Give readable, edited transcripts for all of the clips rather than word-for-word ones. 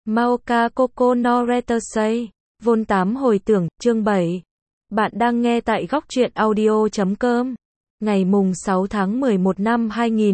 Maoka Koko no Retersei, Vôn 8 hồi tưởng, chương 7. Bạn đang nghe tại góc truyện audio.com. Ngày mùng 6 tháng 11 năm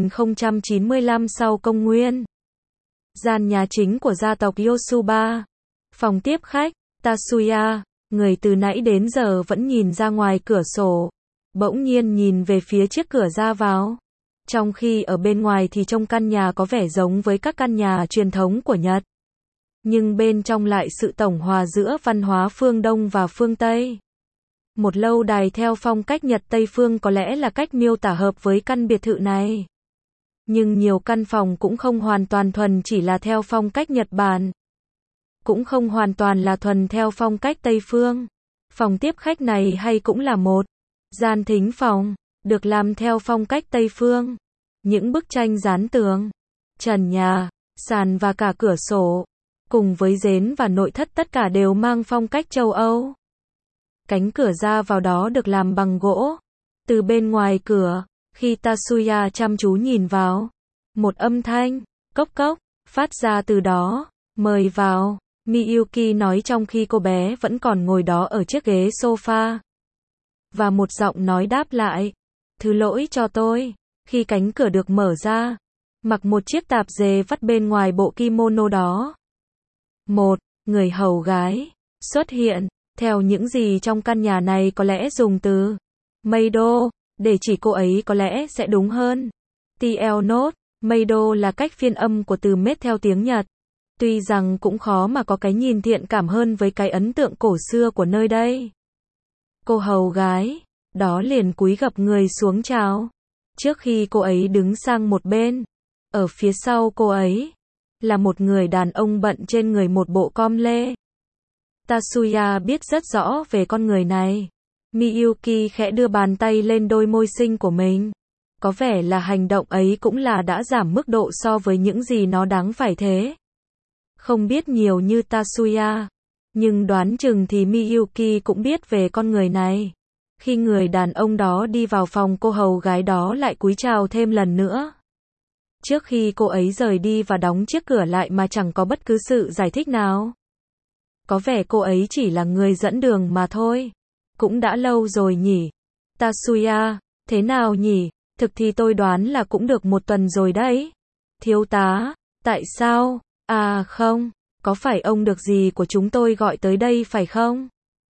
2095 sau công nguyên. Gian nhà chính của gia tộc Yosuba. Phòng tiếp khách, Tatsuya, người từ nãy đến giờ vẫn nhìn ra ngoài cửa sổ. Bỗng nhiên nhìn về phía chiếc cửa ra vào. Trong khi ở bên ngoài thì trông căn nhà có vẻ giống với các căn nhà truyền thống của Nhật. Nhưng bên trong lại sự tổng hòa giữa văn hóa phương Đông và phương Tây. Một lâu đài theo phong cách Nhật Tây phương có lẽ là cách miêu tả hợp với căn biệt thự này. Nhưng nhiều căn phòng cũng không hoàn toàn thuần chỉ là theo phong cách Nhật Bản. Cũng không hoàn toàn là thuần theo phong cách Tây phương. Phòng tiếp khách này hay cũng là một gian thính phòng, được làm theo phong cách Tây phương. Những bức tranh dán tường, trần nhà, sàn và cả cửa sổ, cùng với giếng và nội thất tất cả đều mang phong cách châu Âu. Cánh cửa ra vào đó được làm bằng gỗ. Từ bên ngoài cửa, khi Tatsuya chăm chú nhìn vào, một âm thanh, cốc cốc, phát ra từ đó. Mời vào, Miyuki nói trong khi cô bé vẫn còn ngồi đó ở chiếc ghế sofa. Và một giọng nói đáp lại, thứ lỗi cho tôi. Khi cánh cửa được mở ra, mặc một chiếc tạp dề vắt bên ngoài bộ kimono đó. Một người hầu gái xuất hiện, theo những gì trong căn nhà này có lẽ dùng từ Meido để chỉ cô ấy có lẽ sẽ đúng hơn. TL Note, Meido là cách phiên âm của từ maid theo tiếng Nhật. Tuy rằng cũng khó mà có cái nhìn thiện cảm hơn với cái ấn tượng cổ xưa của nơi đây. Cô hầu gái đó liền cúi gập người xuống chào. Trước khi cô ấy đứng sang một bên, ở phía sau cô ấy là một người đàn ông bận trên người một bộ com lê. Tatsuya biết rất rõ về con người này. Miyuki khẽ đưa bàn tay lên đôi môi xinh của mình. Có vẻ là hành động ấy cũng là đã giảm mức độ so với những gì nó đáng phải thế. Không biết nhiều như Tatsuya, nhưng đoán chừng thì Miyuki cũng biết về con người này. Khi người đàn ông đó đi vào phòng, cô hầu gái đó lại cúi chào thêm lần nữa. Trước khi cô ấy rời đi và đóng chiếc cửa lại mà chẳng có bất cứ sự giải thích nào. Có vẻ cô ấy chỉ là người dẫn đường mà thôi. Cũng đã lâu rồi nhỉ? Tatsuya, thế nào nhỉ? Thực thì tôi đoán là cũng được một tuần rồi đấy. Thiếu tá, tại sao? À không, có phải ông được gì của chúng tôi gọi tới đây phải không?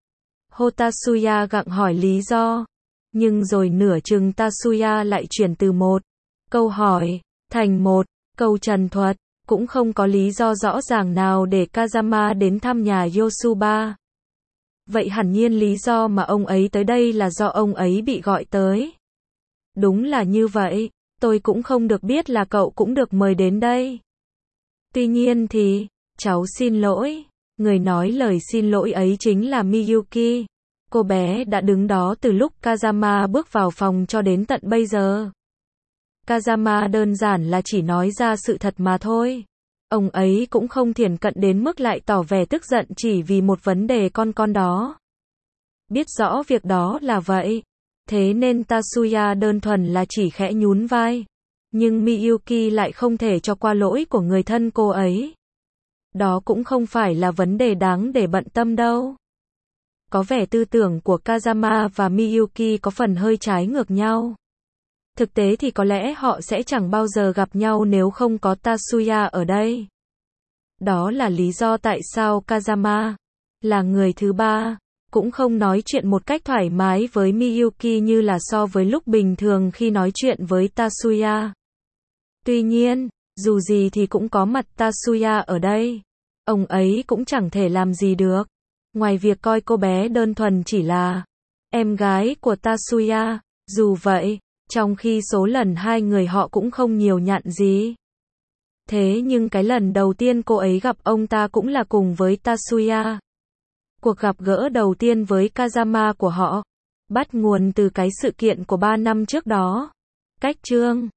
Tatsuya gặng hỏi lý do. Nhưng rồi nửa chừng Tatsuya lại chuyển từ một câu hỏi thành một câu trần thuật. Cũng không có lý do rõ ràng nào để Kazama đến thăm nhà Yosuba. Vậy hẳn nhiên lý do mà ông ấy tới đây là do ông ấy bị gọi tới. Đúng là như vậy, tôi cũng không được biết là cậu cũng được mời đến đây. Tuy nhiên thì, cháu xin lỗi. Người nói lời xin lỗi ấy chính là Miyuki. Cô bé đã đứng đó từ lúc Kazama bước vào phòng cho đến tận bây giờ. Kazama đơn giản là chỉ nói ra sự thật mà thôi. Ông ấy cũng không thiển cận đến mức lại tỏ vẻ tức giận chỉ vì một vấn đề con đó. Biết rõ việc đó là vậy. Thế nên Tatsuya đơn thuần là chỉ khẽ nhún vai. Nhưng Miyuki lại không thể cho qua lỗi của người thân cô ấy. Đó cũng không phải là vấn đề đáng để bận tâm đâu. Có vẻ tư tưởng của Kazama và Miyuki có phần hơi trái ngược nhau. Thực tế thì có lẽ họ sẽ chẳng bao giờ gặp nhau nếu không có Tatsuya ở đây. Đó là lý do tại sao Kazama, là người thứ ba, cũng không nói chuyện một cách thoải mái với Miyuki như là so với lúc bình thường khi nói chuyện với Tatsuya. Tuy nhiên, dù gì thì cũng có mặt Tatsuya ở đây. Ông ấy cũng chẳng thể làm gì được. Ngoài việc coi cô bé đơn thuần chỉ là em gái của Tatsuya. Dù vậy, trong khi số lần hai người họ cũng không nhiều nhặn gì. Thế nhưng cái lần đầu tiên cô ấy gặp ông ta cũng là cùng với Tatsuya. Cuộc gặp gỡ đầu tiên với Kazama của họ bắt nguồn từ cái sự kiện của 3 năm trước đó. Cách chương